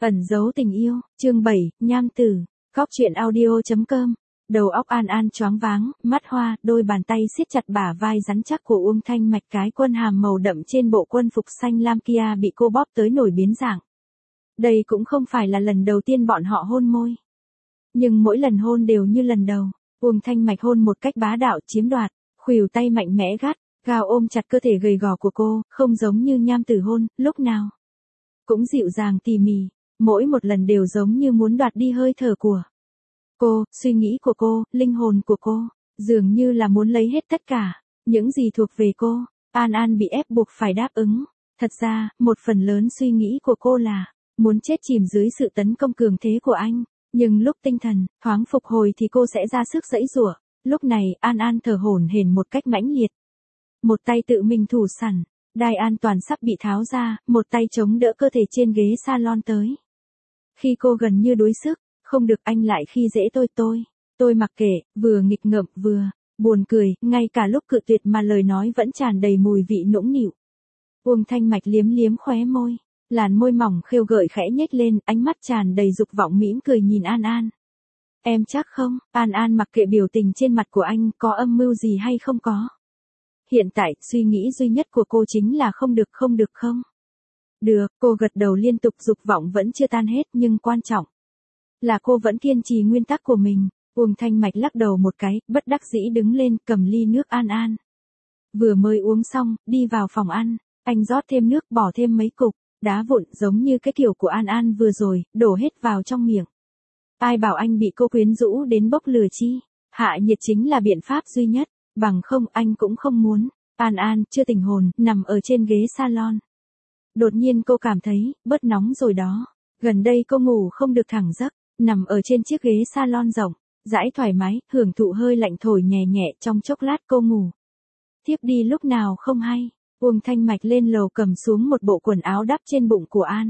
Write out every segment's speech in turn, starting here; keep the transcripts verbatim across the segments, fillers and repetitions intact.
Ẩn giấu tình yêu, chương bảy, nham tử, góc truyện audio.com. Đầu óc An An choáng váng, mắt hoa, đôi bàn tay siết chặt bả vai rắn chắc của Uông Thanh Mạch, cái quân hàm màu đậm trên bộ quân phục xanh lam kia bị cô bóp tới nổi biến dạng. Đây cũng không phải là lần đầu tiên bọn họ hôn môi. Nhưng mỗi lần hôn đều như lần đầu, Uông Thanh Mạch hôn một cách bá đạo chiếm đoạt, khuỷu tay mạnh mẽ gắt, gao ôm chặt cơ thể gầy gò của cô, không giống như nham tử hôn, lúc nào cũng dịu dàng tỉ mỉ, mỗi một lần đều giống như muốn đoạt đi hơi thở của cô, suy nghĩ của cô, linh hồn của cô, dường như là muốn lấy hết tất cả, những gì thuộc về cô. An An bị ép buộc phải đáp ứng. Thật ra, một phần lớn suy nghĩ của cô là muốn chết chìm dưới sự tấn công cường thế của anh, nhưng lúc tinh thần thoáng phục hồi thì cô sẽ ra sức giãy giụa. Lúc này, An An thở hổn hển một cách mãnh liệt. Một tay tự mình thủ sẵn, đai an toàn sắp bị tháo ra, một tay chống đỡ cơ thể trên ghế salon tới. Khi cô gần như đuối sức, không được anh lại khi dễ tôi tôi. Tôi mặc kệ, vừa nghịch ngợm vừa buồn cười, ngay cả lúc cự tuyệt mà lời nói vẫn tràn đầy mùi vị nũng nịu. Uông Thanh Mạch liếm liếm khóe môi, làn môi mỏng khêu gợi khẽ nhếch lên, ánh mắt tràn đầy dục vọng mỉm cười nhìn An An. Em chắc không? An An mặc kệ biểu tình trên mặt của anh, có âm mưu gì hay không có. Hiện tại, suy nghĩ duy nhất của cô chính là không được không được không. Được, cô gật đầu liên tục, dục vọng vẫn chưa tan hết, nhưng quan trọng là cô vẫn kiên trì nguyên tắc của mình. Uông Thanh Mạch lắc đầu một cái, bất đắc dĩ đứng lên, cầm ly nước An An vừa mới uống xong, đi vào phòng ăn, anh rót thêm nước, bỏ thêm mấy cục đá vụn giống như cái kiểu của An An vừa rồi, đổ hết vào trong miệng. Ai bảo anh bị cô quyến rũ đến bốc lửa chi? Hạ nhiệt chính là biện pháp duy nhất, bằng không anh cũng không muốn. An An chưa tỉnh hồn, nằm ở trên ghế salon. Đột nhiên cô cảm thấy, bớt nóng rồi đó. Gần đây cô ngủ không được thẳng giấc, nằm ở trên chiếc ghế salon rộng, dãi thoải mái, hưởng thụ hơi lạnh thổi nhẹ nhẹ, trong chốc lát cô ngủ thiếp đi lúc nào không hay. Uông Thanh Mạch lên lầu cầm xuống một bộ quần áo đắp trên bụng của An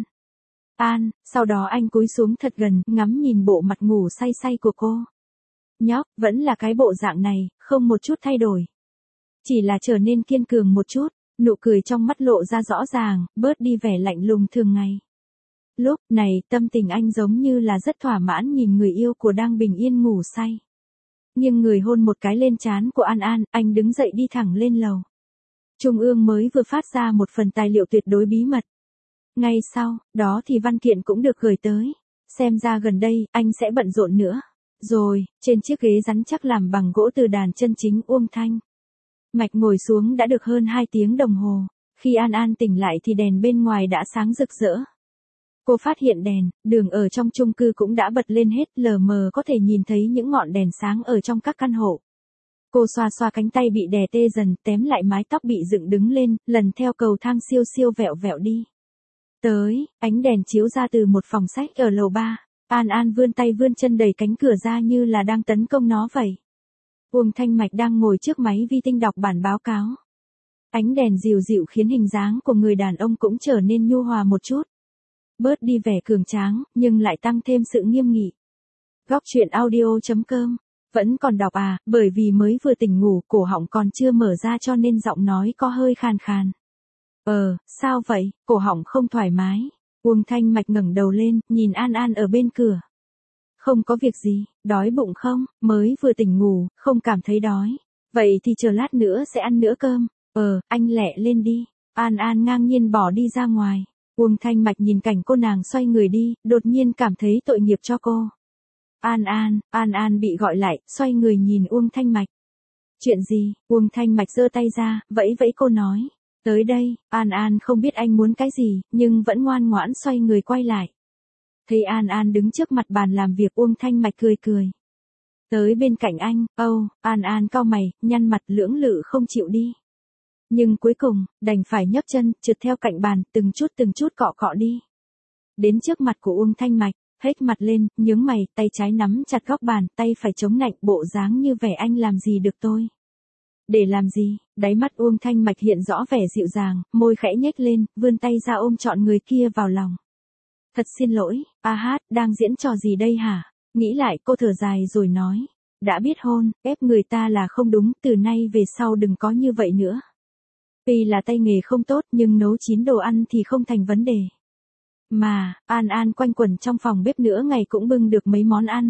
An, sau đó anh cúi xuống thật gần, ngắm nhìn bộ mặt ngủ say say của cô. Nhóc, vẫn là cái bộ dạng này, không một chút thay đổi. Chỉ là trở nên kiên cường một chút, nụ cười trong mắt lộ ra rõ ràng, bớt đi vẻ lạnh lùng thường ngày. Lúc này, tâm tình anh giống như là rất thỏa mãn nhìn người yêu của đang bình yên ngủ say. Nhưng người hôn một cái lên trán của An An, anh đứng dậy đi thẳng lên lầu. Trung ương mới vừa phát ra một phần tài liệu tuyệt đối bí mật. Ngay sau đó thì văn kiện cũng được gửi tới. Xem ra gần đây, anh sẽ bận rộn nữa. Rồi, trên chiếc ghế rắn chắc làm bằng gỗ từ đàn chân chính Uông Thanh Mạch ngồi xuống đã được hơn hai tiếng đồng hồ. Khi An An tỉnh lại thì đèn bên ngoài đã sáng rực rỡ. Cô phát hiện đèn, đường ở trong chung cư cũng đã bật lên hết, lờ mờ có thể nhìn thấy những ngọn đèn sáng ở trong các căn hộ. Cô xoa xoa cánh tay bị đè tê dần, tém lại mái tóc bị dựng đứng lên, lần theo cầu thang siêu siêu vẹo vẹo đi. Tới, ánh đèn chiếu ra từ một phòng sách ở lầu ba. An An vươn tay vươn chân đẩy cánh cửa ra như là đang tấn công nó vậy. Uông Thanh Mạch đang ngồi trước máy vi tính đọc bản báo cáo. Ánh đèn dịu dịu khiến hình dáng của người đàn ông cũng trở nên nhu hòa một chút. Bớt đi vẻ cường tráng, nhưng lại tăng thêm sự nghiêm nghị. Góc truyện audio.com. Vẫn còn đọc à, bởi vì mới vừa tỉnh ngủ, cổ họng còn chưa mở ra cho nên giọng nói có hơi khàn khàn. Ờ, sao vậy, cổ họng không thoải mái. Uông Thanh Mạch ngẩng đầu lên, nhìn An An ở bên cửa. Không có việc gì, đói bụng không, mới vừa tỉnh ngủ, không cảm thấy đói. Vậy thì chờ lát nữa sẽ ăn nữa cơm. Ờ, anh lẹ lên đi. An An ngang nhiên bỏ đi ra ngoài. Uông Thanh Mạch nhìn cảnh cô nàng xoay người đi, đột nhiên cảm thấy tội nghiệp cho cô. An An, An An bị gọi lại, xoay người nhìn Uông Thanh Mạch. Chuyện gì? Uông Thanh Mạch giơ tay ra, vẫy vẫy cô nói. Tới đây. An An không biết anh muốn cái gì, nhưng vẫn ngoan ngoãn xoay người quay lại. Thấy An An đứng trước mặt bàn làm việc, Uông Thanh Mạch cười cười. Tới bên cạnh anh. Âu, oh, An An cau mày, nhăn mặt lưỡng lự không chịu đi. Nhưng cuối cùng, đành phải nhấc chân, trượt theo cạnh bàn, từng chút từng chút cọ cọ đi. Đến trước mặt của Uông Thanh Mạch, hết mặt lên, nhướng mày, tay trái nắm chặt góc bàn, tay phải chống nạnh, bộ dáng như vẻ anh làm gì được tôi. Để làm gì? Đáy mắt Uông Thanh Mạch hiện rõ vẻ dịu dàng, môi khẽ nhếch lên, vươn tay ra ôm trọn người kia vào lòng. Thật xin lỗi, a hát, đang diễn trò gì đây hả? Nghĩ lại cô thở dài rồi nói. Đã biết hôn, ép người ta là không đúng, từ nay về sau đừng có như vậy nữa. Tuy là tay nghề không tốt nhưng nấu chín đồ ăn thì không thành vấn đề. Mà, An An quanh quẩn trong phòng bếp nửa ngày cũng bưng được mấy món ăn.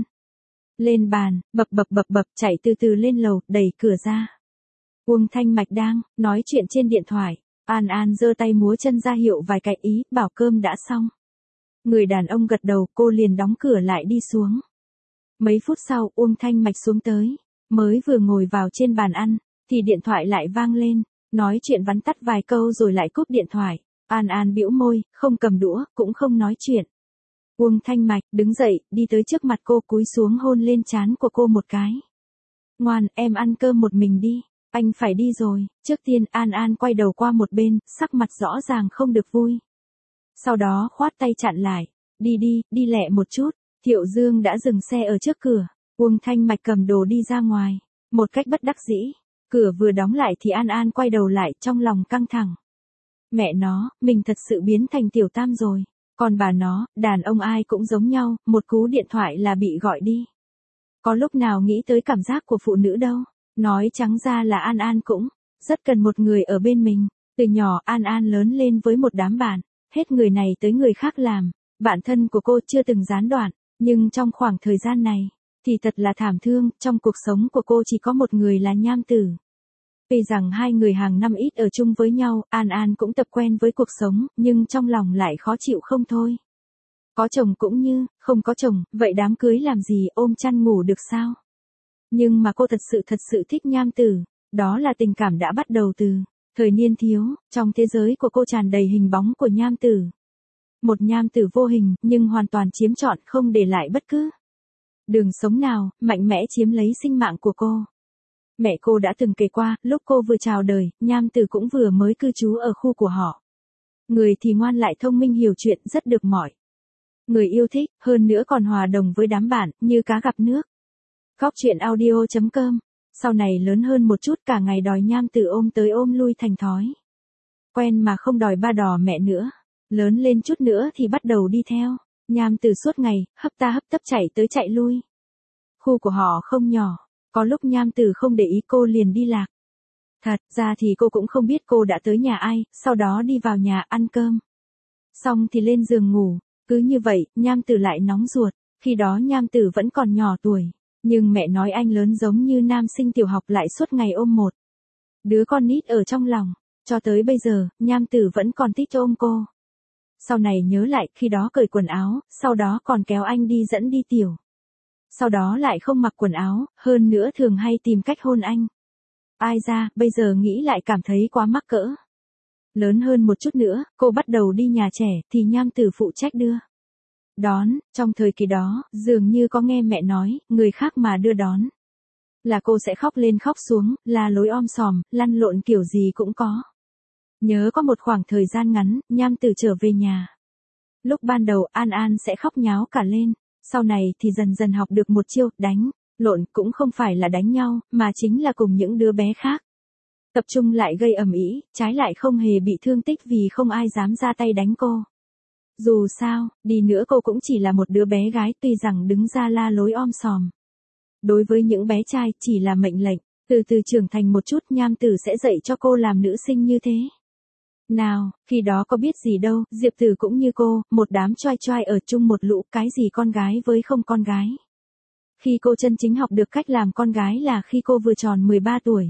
Lên bàn, bập bập bập bập chạy từ từ lên lầu, đẩy cửa ra. Uông Thanh Mạch đang nói chuyện trên điện thoại. An An giơ tay múa chân ra hiệu vài cái ý, bảo cơm đã xong. Người đàn ông gật đầu, cô liền đóng cửa lại đi xuống. Mấy phút sau, Uông Thanh Mạch xuống tới. Mới vừa ngồi vào trên bàn ăn, thì điện thoại lại vang lên. Nói chuyện vắn tắt vài câu rồi lại cúp điện thoại. An An bĩu môi, không cầm đũa, cũng không nói chuyện. Uông Thanh Mạch đứng dậy, đi tới trước mặt cô, cúi xuống hôn lên trán của cô một cái. Ngoan, em ăn cơm một mình đi, anh phải đi rồi. Trước tiên An An quay đầu qua một bên, sắc mặt rõ ràng không được vui. Sau đó khoát tay chặn lại. Đi đi, đi lẹ một chút. Thiệu Dương đã dừng xe ở trước cửa. Uông Thanh Mạch cầm đồ đi ra ngoài. Một cách bất đắc dĩ. Cửa vừa đóng lại thì An An quay đầu lại, trong lòng căng thẳng. Mẹ nó, mình thật sự biến thành tiểu tam rồi. Còn bà nó, đàn ông ai cũng giống nhau, một cú điện thoại là bị gọi đi. Có lúc nào nghĩ tới cảm giác của phụ nữ đâu. Nói trắng ra là An An cũng rất cần một người ở bên mình. Từ nhỏ An An lớn lên với một đám bạn, hết người này tới người khác làm. Bạn thân của cô chưa từng gián đoạn, nhưng trong khoảng thời gian này, thì thật là thảm thương, trong cuộc sống của cô chỉ có một người là Nham Tử. Tuy rằng hai người hàng năm ít ở chung với nhau, An An cũng tập quen với cuộc sống, nhưng trong lòng lại khó chịu không thôi. Có chồng cũng như, không có chồng, vậy đám cưới làm gì, ôm chăn ngủ được sao? Nhưng mà cô thật sự thật sự thích Nham Tử, đó là tình cảm đã bắt đầu từ thời niên thiếu, trong thế giới của cô tràn đầy hình bóng của Nham Tử. Một Nham Tử vô hình, nhưng hoàn toàn chiếm trọn, không để lại bất cứ đường sống nào, mạnh mẽ chiếm lấy sinh mạng của cô. Mẹ cô đã từng kể qua, lúc cô vừa chào đời, Nham Tử cũng vừa mới cư trú ở khu của họ. Người thì ngoan lại thông minh hiểu chuyện, rất được mọi người yêu thích, hơn nữa còn hòa đồng với đám bạn, như cá gặp nước. Góc truyện audio chấm com. Sau này lớn hơn một chút, cả ngày đòi Nham Tử ôm tới ôm lui thành thói quen mà không đòi ba đò mẹ nữa. Lớn lên chút nữa thì bắt đầu đi theo Nham Tử suốt ngày, hấp ta hấp tấp chạy tới chạy lui. Khu của họ không nhỏ, có lúc Nham Tử không để ý cô liền đi lạc. Thật ra thì cô cũng không biết cô đã tới nhà ai, sau đó đi vào nhà ăn cơm. Xong thì lên giường ngủ, cứ như vậy, Nham Tử lại nóng ruột. Khi đó Nham Tử vẫn còn nhỏ tuổi, nhưng mẹ nói anh lớn giống như nam sinh tiểu học lại suốt ngày ôm một đứa con nít ở trong lòng. Cho tới bây giờ, Nham Tử vẫn còn thích ôm cô. Sau này nhớ lại, khi đó cởi quần áo, sau đó còn kéo anh đi dẫn đi tiểu. Sau đó lại không mặc quần áo, hơn nữa thường hay tìm cách hôn anh. Ai ra, bây giờ nghĩ lại cảm thấy quá mắc cỡ. Lớn hơn một chút nữa, cô bắt đầu đi nhà trẻ, thì Nham Tử phụ trách đưa đón. Trong thời kỳ đó, dường như có nghe mẹ nói, người khác mà đưa đón là cô sẽ khóc lên khóc xuống, la lối om sòm, lăn lộn kiểu gì cũng có. Nhớ có một khoảng thời gian ngắn, Nham Tử trở về nhà. Lúc ban đầu An An sẽ khóc nháo cả lên, sau này thì dần dần học được một chiêu, đánh lộn, cũng không phải là đánh nhau, mà chính là cùng những đứa bé khác tập trung lại gây ầm ĩ, trái lại không hề bị thương tích vì không ai dám ra tay đánh cô. Dù sao, đi nữa cô cũng chỉ là một đứa bé gái, tuy rằng đứng ra la lối om sòm. Đối với những bé trai, chỉ là mệnh lệnh, từ từ trưởng thành một chút Nham Tử sẽ dạy cho cô làm nữ sinh như thế. Nào, khi đó có biết gì đâu, Diệp Tử cũng như cô, một đám choai choai ở chung một lũ, cái gì con gái với không con gái. Khi cô chân chính học được cách làm con gái là khi cô vừa tròn mười ba tuổi.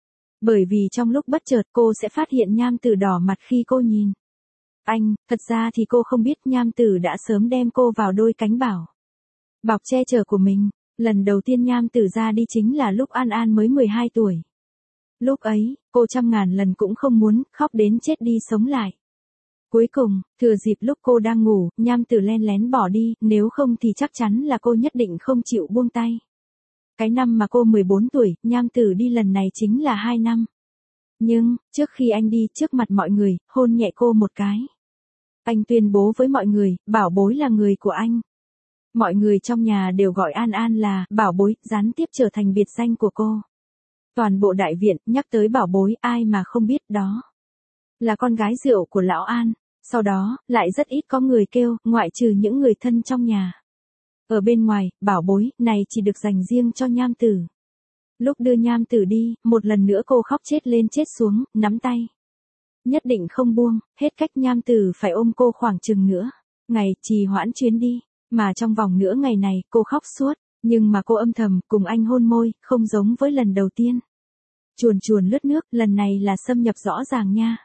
Bởi vì trong lúc bất chợt cô sẽ phát hiện Nham Tử đỏ mặt khi cô nhìn anh, thật ra thì cô không biết Nham Tử đã sớm đem cô vào đôi cánh bảo bọc che chở của mình. Lần đầu tiên Nham Tử ra đi chính là lúc An An mới mười hai tuổi. Lúc ấy, cô trăm ngàn lần cũng không muốn, khóc đến chết đi sống lại. Cuối cùng, thừa dịp lúc cô đang ngủ, Nham Tử len lén bỏ đi, nếu không thì chắc chắn là cô nhất định không chịu buông tay. Cái năm mà cô mười bốn tuổi, Nham Tử đi lần này chính là hai năm. Nhưng, trước khi anh đi, trước mặt mọi người, hôn nhẹ cô một cái. Anh tuyên bố với mọi người, bảo bối là người của anh. Mọi người trong nhà đều gọi An An là bảo bối, gián tiếp trở thành biệt danh của cô. Toàn bộ đại viện nhắc tới bảo bối, ai mà không biết đó là con gái rượu của lão An. Sau đó, lại rất ít có người kêu, ngoại trừ những người thân trong nhà. Ở bên ngoài, bảo bối này chỉ được dành riêng cho Nham Tử. Lúc đưa Nham Tử đi, một lần nữa cô khóc chết lên chết xuống, nắm tay. Nhất định không buông, hết cách Nham Tử phải ôm cô khoảng chừng nữa. ngày trì hoãn chuyến đi, mà trong vòng nửa ngày này cô khóc suốt, nhưng mà cô âm thầm cùng anh hôn môi, không giống với lần đầu tiên. Chuồn chuồn lướt nước, lần này là xâm nhập rõ ràng nha.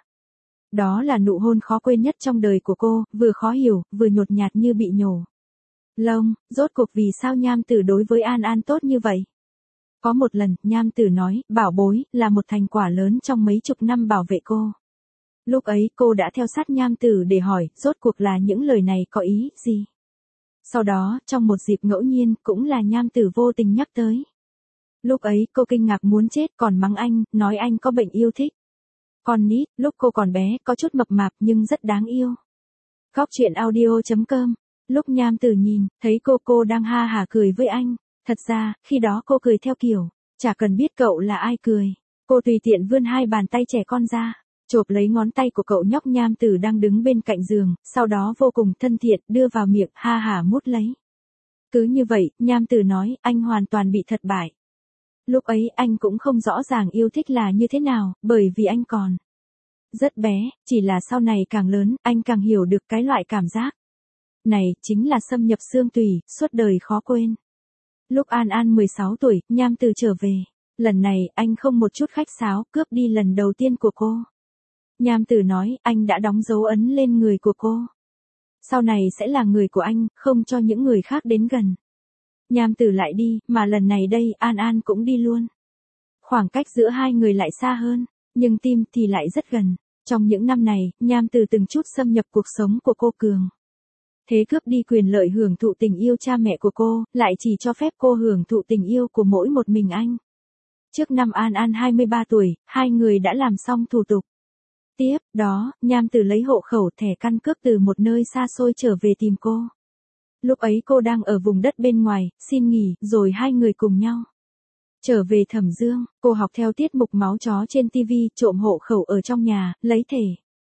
Đó là nụ hôn khó quên nhất trong đời của cô, vừa khó hiểu, vừa nhột nhạt như bị nhổ lông. Rốt cuộc vì sao Nham Tử đối với An An tốt như vậy? Có một lần, Nham Tử nói, bảo bối, là một thành quả lớn trong mấy chục năm bảo vệ cô. Lúc ấy cô đã theo sát Nham Tử để hỏi, rốt cuộc là những lời này có ý gì? Sau đó, trong một dịp ngẫu nhiên, cũng là Nham Tử vô tình nhắc tới. Lúc ấy cô kinh ngạc muốn chết, còn mắng anh, nói anh có bệnh yêu thích. Con nít, lúc cô còn bé, có chút mập mạp nhưng rất đáng yêu. Góc truyện audio chấm com. Lúc Nham Tử nhìn, thấy cô cô đang ha hả cười với anh. Thật ra, khi đó cô cười theo kiểu, chả cần biết cậu là ai cười. Cô tùy tiện vươn hai bàn tay trẻ con ra, chộp lấy ngón tay của cậu nhóc Nham Tử đang đứng bên cạnh giường, sau đó vô cùng thân thiện đưa vào miệng, ha hả mút lấy. Cứ như vậy, Nham Tử nói, anh hoàn toàn bị thất bại. Lúc ấy anh cũng không rõ ràng yêu thích là như thế nào, bởi vì anh còn rất bé, chỉ là sau này càng lớn, anh càng hiểu được cái loại cảm giác này chính là xâm nhập xương tủy, suốt đời khó quên. Lúc An An mười sáu tuổi, Nham Tử trở về. Lần này, anh không một chút khách sáo, cướp đi lần đầu tiên của cô. Nham Tử nói, anh đã đóng dấu ấn lên người của cô. Sau này sẽ là người của anh, không cho những người khác đến gần. Nham Tử lại đi, mà lần này đây, An An cũng đi luôn. Khoảng cách giữa hai người lại xa hơn, nhưng tim thì lại rất gần. Trong những năm này, Nham Tử từng chút xâm nhập cuộc sống của cô Cường. Thế cướp đi quyền lợi hưởng thụ tình yêu cha mẹ của cô, lại chỉ cho phép cô hưởng thụ tình yêu của mỗi một mình anh. Trước năm An An hai mươi ba tuổi, hai người đã làm xong thủ tục. Tiếp đó, Nham Tử lấy hộ khẩu thẻ căn cước từ một nơi xa xôi trở về tìm cô. Lúc ấy cô đang ở vùng đất bên ngoài, xin nghỉ, rồi hai người cùng nhau trở về Thẩm Dương. Cô học theo tiết mục máu chó trên ti vi, trộm hộ khẩu ở trong nhà, lấy thẻ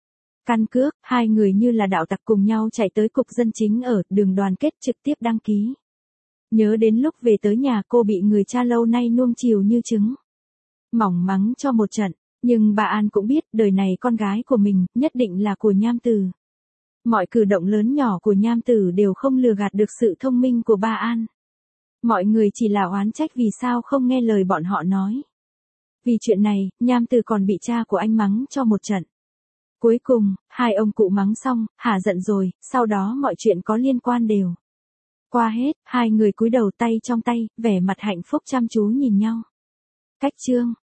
căn cước, hai người như là đạo tặc cùng nhau chạy tới cục dân chính ở đường Đoàn Kết trực tiếp đăng ký. Nhớ đến lúc về tới nhà cô bị người cha lâu nay nuông chiều như trứng mỏng mắng cho một trận, nhưng bà An cũng biết đời này con gái của mình nhất định là của Nham Tử. Mọi cử động lớn nhỏ của Nham Tử đều không lừa gạt được sự thông minh của bà An. Mọi người chỉ là oán trách vì sao không nghe lời bọn họ nói. Vì chuyện này, Nham Tử còn bị cha của anh mắng cho một trận. Cuối cùng, hai ông cụ mắng xong, hả giận rồi, sau đó mọi chuyện có liên quan đều qua hết, hai người cúi đầu tay trong tay, vẻ mặt hạnh phúc chăm chú nhìn nhau. Cách chương